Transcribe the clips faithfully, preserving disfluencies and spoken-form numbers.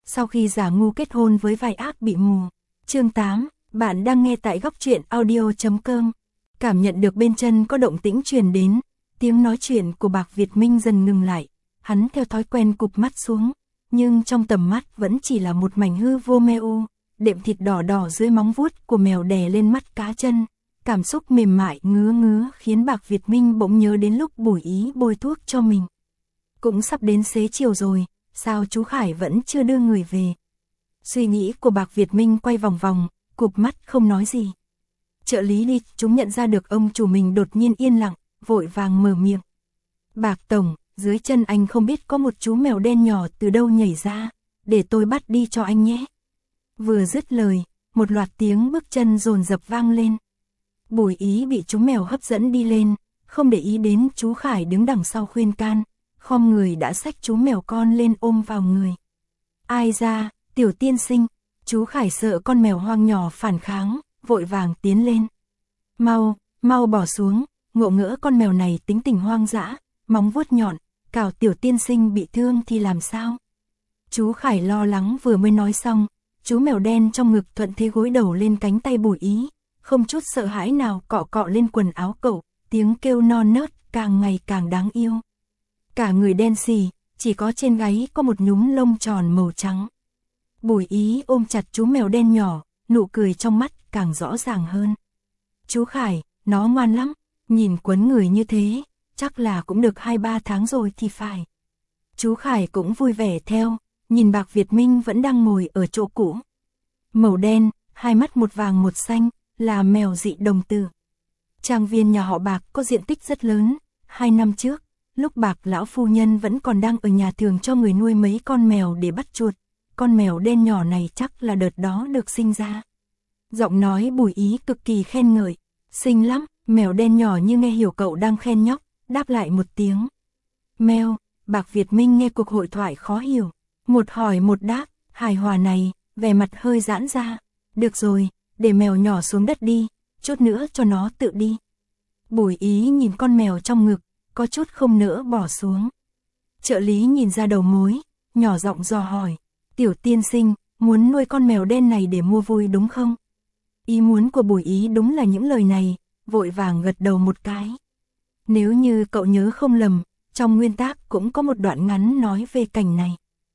sau khi giả ngu kết hôn với vai ác bị mù. Chương tám, bạn đang nghe tại góc truyện audio chấm com. Cảm nhận được bên chân có động tĩnh truyền đến, tiếng nói chuyện của Bạc Việt Minh dần ngừng lại, hắn theo thói quen cụp mắt xuống, nhưng trong tầm mắt vẫn chỉ là một mảnh hư vô mê u, đệm thịt đỏ đỏ dưới móng vuốt của mèo đè lên mắt cá chân, cảm xúc mềm mại ngứa ngứa khiến Bạc Việt Minh bỗng nhớ đến lúc Bùi Ý bôi thuốc cho mình. Cũng sắp đến xế chiều rồi, sao chú Khải vẫn chưa đưa người về? Suy nghĩ của Bạc Việt Minh quay vòng vòng, cụp mắt không nói gì. Trợ lý đi, chúng nhận ra được ông chủ mình đột nhiên yên lặng, vội vàng mở miệng. Bạc Tổng, dưới chân anh không biết có một chú mèo đen nhỏ từ đâu nhảy ra, để tôi bắt đi cho anh nhé. Vừa dứt lời, một loạt tiếng bước chân dồn dập vang lên. Bùi Ý bị chú mèo hấp dẫn đi lên, không để ý đến chú Khải đứng đằng sau khuyên can, khom người đã xách chú mèo con lên ôm vào người. Ai ra, tiểu tiên sinh, chú Khải sợ con mèo hoang nhỏ phản kháng, vội vàng tiến lên. Mau, mau bỏ xuống, ngộ ngỡ con mèo này tính tình hoang dã, móng vuốt nhọn, cào tiểu tiên sinh bị thương thì làm sao? Chú Khải lo lắng vừa mới nói xong, chú mèo đen trong ngực thuận thế gối đầu lên cánh tay Bùi Ý, không chút sợ hãi nào cọ cọ lên quần áo cậu, tiếng kêu non nớt càng ngày càng đáng yêu. Cả người đen xì, chỉ có trên gáy có một nhúm lông tròn màu trắng. Bùi Ý ôm chặt chú mèo đen nhỏ, nụ cười trong mắt càng rõ ràng hơn. Chú Khải, nó ngoan lắm, nhìn quấn người như thế, chắc là cũng được hai ba tháng rồi thì phải. Chú Khải cũng vui vẻ theo, nhìn Bạc Việt Minh vẫn đang ngồi ở chỗ cũ. Màu đen, hai mắt một vàng một xanh, là mèo dị đồng tử. Trang viên nhà họ Bạc có diện tích rất lớn, hai năm trước, lúc Bạc lão phu nhân vẫn còn đang ở nhà thường cho người nuôi mấy con mèo để bắt chuột, con mèo đen nhỏ này chắc là đợt đó được sinh ra. Giọng nói Bùi Ý cực kỳ khen ngợi, xinh lắm, mèo đen nhỏ như nghe hiểu cậu đang khen nhóc, đáp lại một tiếng. Mèo, Bạc Việt Minh nghe cuộc hội thoại khó hiểu, một hỏi một đáp, hài hòa này, vẻ mặt hơi giãn ra. Được rồi, để mèo nhỏ xuống đất đi, chút nữa cho nó tự đi. Bùi Ý nhìn con mèo trong ngực, có chút không nỡ bỏ xuống. Trợ lý nhìn ra đầu mối, nhỏ giọng dò hỏi, tiểu tiên sinh, muốn nuôi con mèo đen này để mua vui đúng không? Ý muốn của Bùi Ý đúng là những lời này, vội vàng gật đầu một cái. Nếu như cậu nhớ không lầm, trong nguyên tác cũng có một đoạn ngắn nói về cảnh này.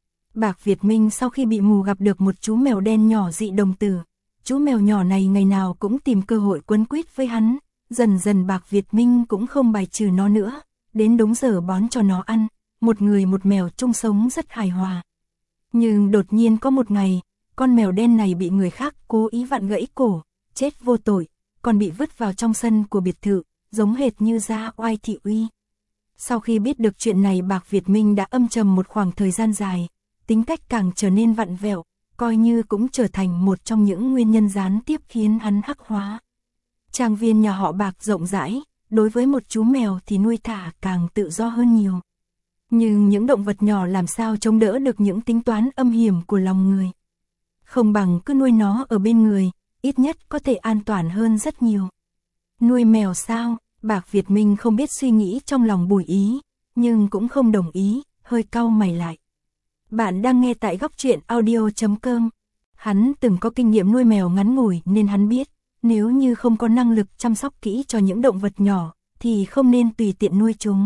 Bạc Việt Minh sau khi bị mù gặp được một chú mèo đen nhỏ dị đồng tử. Chú mèo nhỏ này ngày nào cũng tìm cơ hội quấn quýt với hắn, dần dần Bạc Việt Minh cũng không bài trừ nó nữa, đến đúng giờ bón cho nó ăn, một người một mèo chung sống rất hài hòa. Nhưng đột nhiên có một ngày, con mèo đen này bị người khác cố ý vặn gãy cổ, chết vô tội, còn bị vứt vào trong sân của biệt thự, giống hệt như Gia Oai Thị Uy. Sau khi biết được chuyện này Bạc Việt Minh đã âm trầm một khoảng thời gian dài, tính cách càng trở nên vặn vẹo, coi như cũng trở thành một trong những nguyên nhân gián tiếp khiến hắn hắc hóa. Trang viên nhà họ Bạc rộng rãi, đối với một chú mèo thì nuôi thả càng tự do hơn nhiều. Nhưng những động vật nhỏ làm sao chống đỡ được những tính toán âm hiểm của lòng người. Không bằng cứ nuôi nó ở bên người, ít nhất có thể an toàn hơn rất nhiều. Nuôi mèo sao? Bạc Việt Minh không biết suy nghĩ trong lòng Bùi Ý, nhưng cũng không đồng ý, hơi cau mày lại. Bạn đang nghe tại góc truyện audio chấm com. Hắn từng có kinh nghiệm nuôi mèo ngắn ngủi nên hắn biết, nếu như không có năng lực chăm sóc kỹ cho những động vật nhỏ, thì không nên tùy tiện nuôi chúng.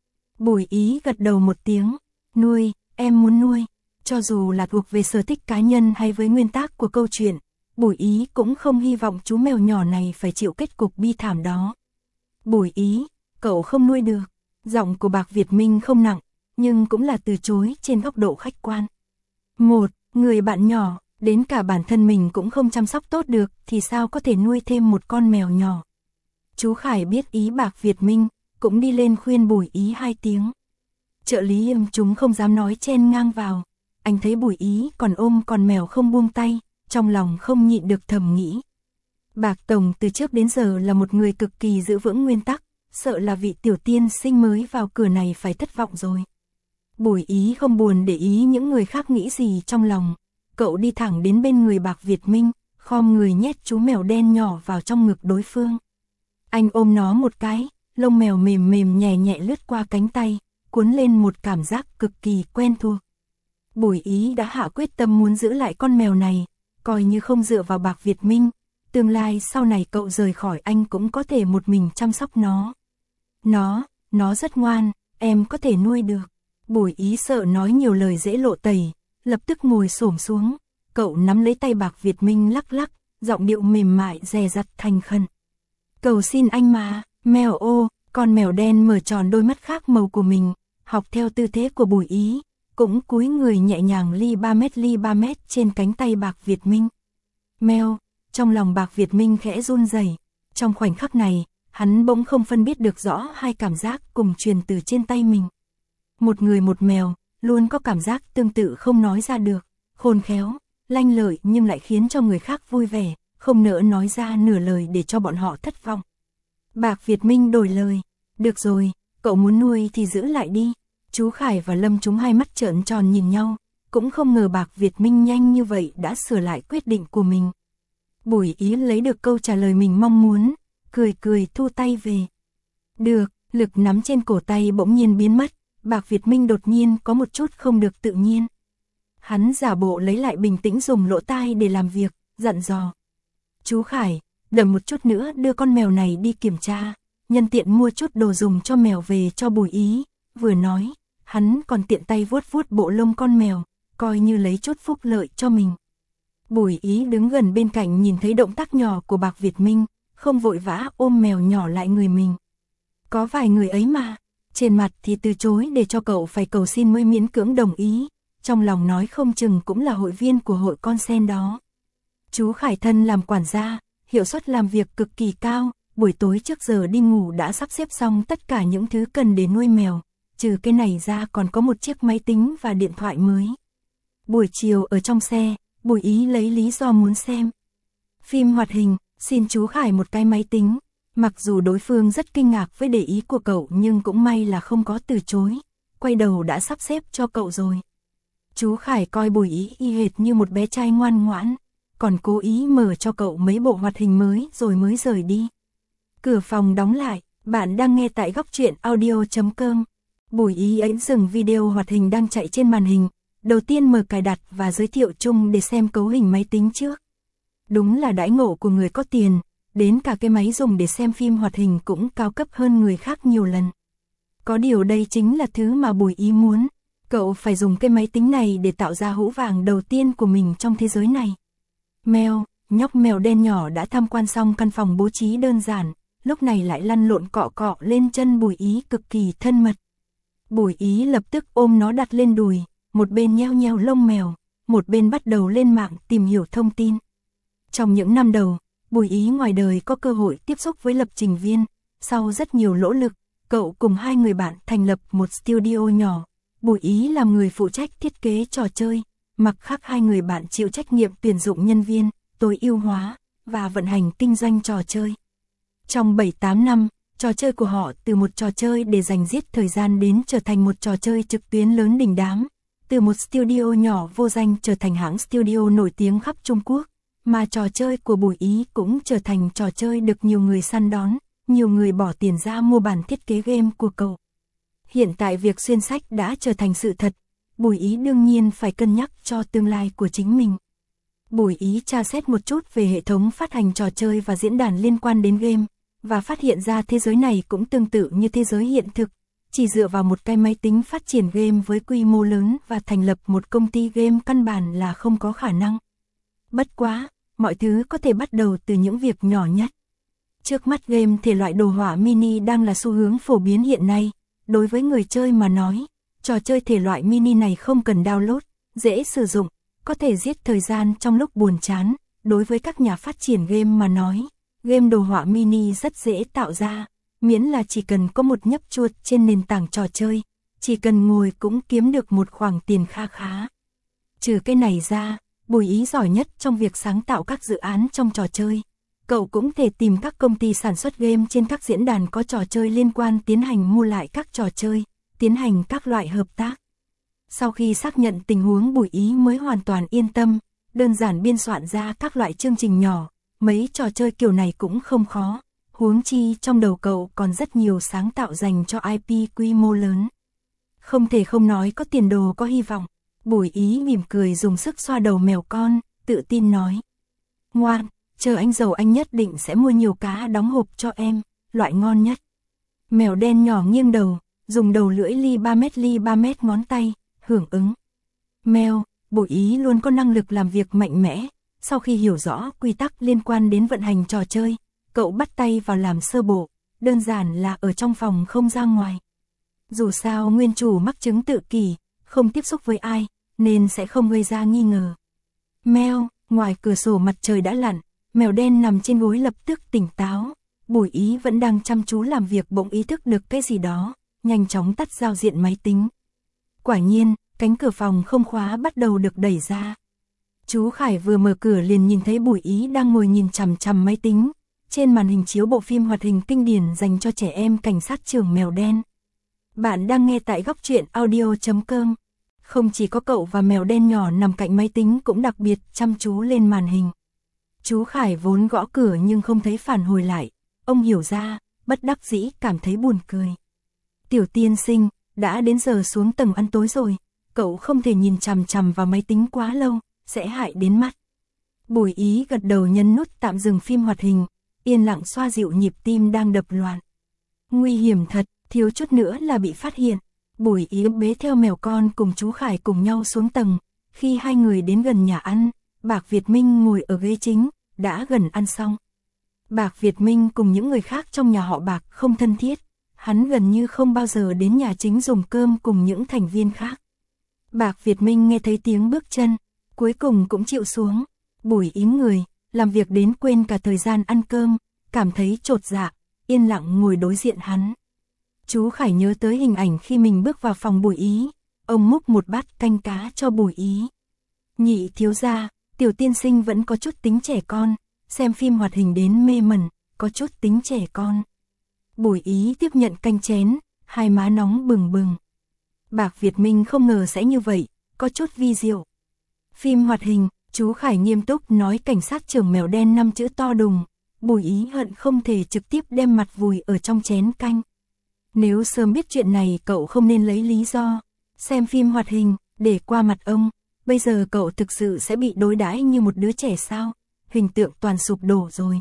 Bùi Ý gật đầu một tiếng, nuôi, em muốn nuôi, cho dù là thuộc về sở thích cá nhân hay với nguyên tắc của câu chuyện, Bùi Ý cũng không hy vọng chú mèo nhỏ này phải chịu kết cục bi thảm đó. Bùi Ý, cậu không nuôi được, giọng của Bạc Việt Minh không nặng, nhưng cũng là từ chối trên góc độ khách quan. Một, người bạn nhỏ, đến cả bản thân mình cũng không chăm sóc tốt được thì sao có thể nuôi thêm một con mèo nhỏ. Chú Khải biết ý Bạc Việt Minh, cũng đi lên khuyên Bùi Ý hai tiếng. Trợ lý im chúng không dám nói chen ngang vào, anh thấy Bùi Ý còn ôm con mèo không buông tay, trong lòng không nhịn được thầm nghĩ. Bạc Tổng từ trước đến giờ là một người cực kỳ giữ vững nguyên tắc, sợ là vị tiểu tiên sinh mới vào cửa này phải thất vọng rồi. Bùi Ý không buồn để ý những người khác nghĩ gì trong lòng, cậu đi thẳng đến bên người Bạc Việt Minh, khom người nhét chú mèo đen nhỏ vào trong ngực đối phương. Anh ôm nó một cái, lông mèo mềm mềm nhẹ nhẹ lướt qua cánh tay, cuốn lên một cảm giác cực kỳ quen thuộc. Bùi Ý đã hạ quyết tâm muốn giữ lại con mèo này, coi như không dựa vào Bạc Việt Minh, tương lai sau này cậu rời khỏi anh cũng có thể một mình chăm sóc nó. Nó, nó rất ngoan, em có thể nuôi được. Bùi Ý sợ nói nhiều lời dễ lộ tẩy, lập tức ngồi xổm xuống, cậu nắm lấy tay Bạc Việt Minh lắc lắc, giọng điệu mềm mại dè dặt thành khẩn. Cầu xin anh mà, mèo ô, con mèo đen mở tròn đôi mắt khác màu của mình, học theo tư thế của Bùi Ý, cũng cúi người nhẹ nhàng ly ba mét ly ba mét trên cánh tay Bạc Việt Minh. Mèo, trong lòng Bạc Việt Minh khẽ run rẩy. Trong khoảnh khắc này, hắn bỗng không phân biệt được rõ hai cảm giác cùng truyền từ trên tay mình. Một người một mèo, luôn có cảm giác tương tự không nói ra được, khôn khéo, lanh lợi nhưng lại khiến cho người khác vui vẻ, không nỡ nói ra nửa lời để cho bọn họ thất vọng. Bạc Việt Minh đổi lời, được rồi, cậu muốn nuôi thì giữ lại đi. Chú Khải và Lâm chúng hai mắt trợn tròn nhìn nhau, cũng không ngờ Bạc Việt Minh nhanh như vậy đã sửa lại quyết định của mình. Bùi Ý lấy được câu trả lời mình mong muốn, cười cười thu tay về. Được, lực nắm trên cổ tay bỗng nhiên biến mất, Bạc Việt Minh đột nhiên có một chút không được tự nhiên. Hắn giả bộ lấy lại bình tĩnh dùng lỗ tai để làm việc, dặn dò. Chú Khải, đợi một chút nữa đưa con mèo này đi kiểm tra, nhân tiện mua chút đồ dùng cho mèo về cho Bùi Ý. Vừa nói, hắn còn tiện tay vuốt vuốt bộ lông con mèo, coi như lấy chút phúc lợi cho mình. Bùi Ý đứng gần bên cạnh nhìn thấy động tác nhỏ của Bạc Việt Minh, không vội vã ôm mèo nhỏ lại người mình. Có vài người ấy mà, trên mặt thì từ chối để cho cậu phải cầu xin mới miễn cưỡng đồng ý, trong lòng nói không chừng cũng là hội viên của hội con sen đó. Chú Khải thân làm quản gia, hiệu suất làm việc cực kỳ cao, buổi tối trước giờ đi ngủ đã sắp xếp xong tất cả những thứ cần để nuôi mèo, trừ cái này ra còn có một chiếc máy tính và điện thoại mới. Buổi chiều ở trong xe, Bùi Ý lấy lý do muốn xem phim hoạt hình, xin chú Khải một cái máy tính. Mặc dù đối phương rất kinh ngạc với để ý của cậu nhưng cũng may là không có từ chối, quay đầu đã sắp xếp cho cậu rồi. Chú Khải coi Bùi Ý y hệt như một bé trai ngoan ngoãn, còn cố ý mở cho cậu mấy bộ hoạt hình mới rồi mới rời đi. Cửa phòng đóng lại, bạn đang nghe tại góc truyện audio chấm com. Bùi Ý ấn dừng video hoạt hình đang chạy trên màn hình, đầu tiên mở cài đặt và giới thiệu chung để xem cấu hình máy tính trước. Đúng là đãi ngộ của người có tiền, đến cả cái máy dùng để xem phim hoạt hình cũng cao cấp hơn người khác nhiều lần. Có điều đây chính là thứ mà Bùi Ý muốn, cậu phải dùng cái máy tính này để tạo ra hũ vàng đầu tiên của mình trong thế giới này. Mèo, nhóc mèo đen nhỏ đã tham quan xong căn phòng bố trí đơn giản, lúc này lại lăn lộn cọ cọ lên chân Bùi Ý cực kỳ thân mật. Bùi Ý lập tức ôm nó đặt lên đùi, một bên nheo nheo lông mèo, một bên bắt đầu lên mạng tìm hiểu thông tin. Trong những năm đầu, Bùi Ý ngoài đời có cơ hội tiếp xúc với lập trình viên, sau rất nhiều nỗ lực, cậu cùng hai người bạn thành lập một studio nhỏ. Bùi Ý làm người phụ trách thiết kế trò chơi, mặc khác hai người bạn chịu trách nhiệm tuyển dụng nhân viên, tối ưu hóa và vận hành kinh doanh trò chơi. Trong bảy tám năm, trò chơi của họ từ một trò chơi để dành giết thời gian đến trở thành một trò chơi trực tuyến lớn đình đám, từ một studio nhỏ vô danh trở thành hãng studio nổi tiếng khắp Trung Quốc, mà trò chơi của Bùi Ý cũng trở thành trò chơi được nhiều người săn đón, nhiều người bỏ tiền ra mua bản thiết kế game của cậu. Hiện tại việc xuyên sách đã trở thành sự thật, Bùi Ý đương nhiên phải cân nhắc cho tương lai của chính mình. Bùi Ý tra xét một chút về hệ thống phát hành trò chơi và diễn đàn liên quan đến game, và phát hiện ra thế giới này cũng tương tự như thế giới hiện thực, chỉ dựa vào một cái máy tính phát triển game với quy mô lớn và thành lập một công ty game căn bản là không có khả năng. Bất quá, mọi thứ có thể bắt đầu từ những việc nhỏ nhất. Trước mắt game thể loại đồ họa mini đang là xu hướng phổ biến hiện nay, đối với người chơi mà nói, trò chơi thể loại mini này không cần download, dễ sử dụng, có thể giết thời gian trong lúc buồn chán. Đối với các nhà phát triển game mà nói, game đồ họa mini rất dễ tạo ra, miễn là chỉ cần có một nhấp chuột trên nền tảng trò chơi, chỉ cần ngồi cũng kiếm được một khoản tiền kha khá. Trừ cái này ra, Bùi Ý giỏi nhất trong việc sáng tạo các dự án trong trò chơi. Cậu cũng thể tìm các công ty sản xuất game trên các diễn đàn có trò chơi liên quan tiến hành mua lại các trò chơi, tiến hành các loại hợp tác. Sau khi xác nhận tình huống Bùi Ý mới hoàn toàn yên tâm, đơn giản biên soạn ra các loại chương trình nhỏ, mấy trò chơi kiểu này cũng không khó, huống chi trong đầu cậu còn rất nhiều sáng tạo dành cho i pê quy mô lớn. Không thể không nói có tiền đồ có hy vọng. Bùi Ý mỉm cười dùng sức xoa đầu mèo con, tự tin nói. Ngoan, chờ anh giàu anh nhất định sẽ mua nhiều cá đóng hộp cho em, loại ngon nhất. Mèo đen nhỏ nghiêng đầu, dùng đầu lưỡi li ba mét li ba mét ngón tay, hưởng ứng. Mèo, Bùi Ý luôn có năng lực làm việc mạnh mẽ, sau khi hiểu rõ quy tắc liên quan đến vận hành trò chơi, cậu bắt tay vào làm sơ bộ, đơn giản là ở trong phòng không ra ngoài. Dù sao nguyên chủ mắc chứng tự kỷ, không tiếp xúc với ai, nên sẽ không gây ra nghi ngờ. Mèo, ngoài cửa sổ mặt trời đã lặn, mèo đen nằm trên gối lập tức tỉnh táo. Bùi Ý vẫn đang chăm chú làm việc bỗng ý thức được cái gì đó, nhanh chóng tắt giao diện máy tính. Quả nhiên, cánh cửa phòng không khóa bắt đầu được đẩy ra. Chú Khải vừa mở cửa liền nhìn thấy Bùi Ý đang ngồi nhìn chằm chằm máy tính. Trên màn hình chiếu bộ phim hoạt hình kinh điển dành cho trẻ em Cảnh sát trưởng mèo đen. Bạn đang nghe tại góc truyện audio chấm com. Không chỉ có cậu và mèo đen nhỏ nằm cạnh máy tính cũng đặc biệt chăm chú lên màn hình. Chú Khải vốn gõ cửa nhưng không thấy phản hồi lại. Ông hiểu ra, bất đắc dĩ cảm thấy buồn cười. Tiểu tiên sinh, đã đến giờ xuống tầng ăn tối rồi. Cậu không thể nhìn chằm chằm vào máy tính quá lâu, sẽ hại đến mắt. Bùi Ý gật đầu nhấn nút tạm dừng phim hoạt hình, yên lặng xoa dịu nhịp tim đang đập loạn. Nguy hiểm thật, thiếu chút nữa là bị phát hiện. Bùi Ý bế theo mèo con cùng chú Khải cùng nhau xuống tầng. Khi hai người đến gần nhà ăn, Bạc Việt Minh ngồi ở ghế chính, đã gần ăn xong. Bạc Việt Minh cùng những người khác trong nhà họ Bạc không thân thiết, hắn gần như không bao giờ đến nhà chính dùng cơm cùng những thành viên khác. Bạc Việt Minh nghe thấy tiếng bước chân, cuối cùng cũng chịu xuống. Bùi Ý người, làm việc đến quên cả thời gian ăn cơm, cảm thấy chột dạ, yên lặng ngồi đối diện hắn. Chú Khải nhớ tới hình ảnh khi mình bước vào phòng Bùi Ý, ông múc một bát canh cá cho Bùi Ý. Nhị thiếu gia, tiểu tiên sinh vẫn có chút tính trẻ con, xem phim hoạt hình đến mê mẩn, có chút tính trẻ con. Bùi Ý tiếp nhận canh chén, hai má nóng bừng bừng. Bạc Việt Minh không ngờ sẽ như vậy, có chút vi diệu. Phim hoạt hình, chú Khải nghiêm túc nói cảnh sát trưởng mèo đen năm chữ to đùng. Bùi Ý hận không thể trực tiếp đem mặt vùi ở trong chén canh. Nếu sớm biết chuyện này cậu không nên lấy lý do xem phim hoạt hình để qua mặt ông. Bây giờ cậu thực sự sẽ bị đối đãi như một đứa trẻ sao? Hình tượng toàn sụp đổ rồi.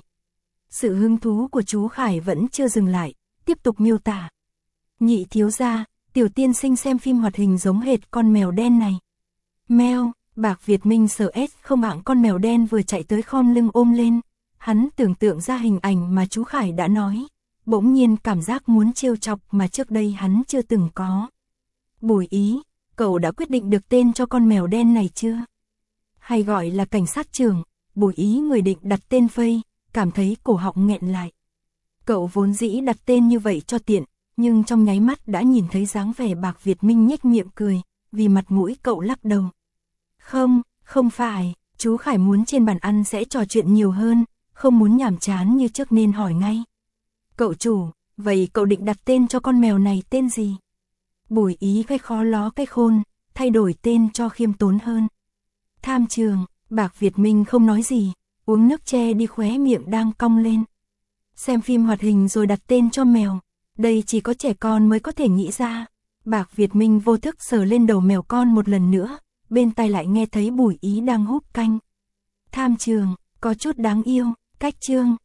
Sự hứng thú của chú Khải vẫn chưa dừng lại, tiếp tục miêu tả. Nhị thiếu gia, tiểu tiên sinh xem phim hoạt hình giống hệt con mèo đen này. Mèo, Bạc Việt Minh sợ ép không hạng con mèo đen vừa chạy tới khom lưng ôm lên. Hắn tưởng tượng ra hình ảnh mà chú Khải đã nói. Bỗng nhiên cảm giác muốn trêu chọc mà trước đây hắn chưa từng có. Bùi Ý, cậu đã quyết định được tên cho con mèo đen này chưa? Hay gọi là cảnh sát trưởng, Bùi Ý người định đặt tên phây, cảm thấy cổ họng nghẹn lại. Cậu vốn dĩ đặt tên như vậy cho tiện, nhưng trong nháy mắt đã nhìn thấy dáng vẻ Bạc Việt Minh nhếch miệng cười, vì mặt mũi cậu lắc đầu. Không, không phải, chú Khải muốn trên bàn ăn sẽ trò chuyện nhiều hơn, không muốn nhàm chán như trước nên hỏi ngay. Cậu chủ, vậy cậu định đặt tên cho con mèo này tên gì? Bùi Ý cái khó ló cái khôn, thay đổi tên cho khiêm tốn hơn. Tham Trường, Bạc Việt Minh không nói gì, uống nước tre đi khóe miệng đang cong lên. Xem phim hoạt hình rồi đặt tên cho mèo, đây chỉ có trẻ con mới có thể nghĩ ra. Bạc Việt Minh vô thức sờ lên đầu mèo con một lần nữa, bên tai lại nghe thấy Bùi Ý đang húp canh. Tham Trường, có chút đáng yêu, cách Trương,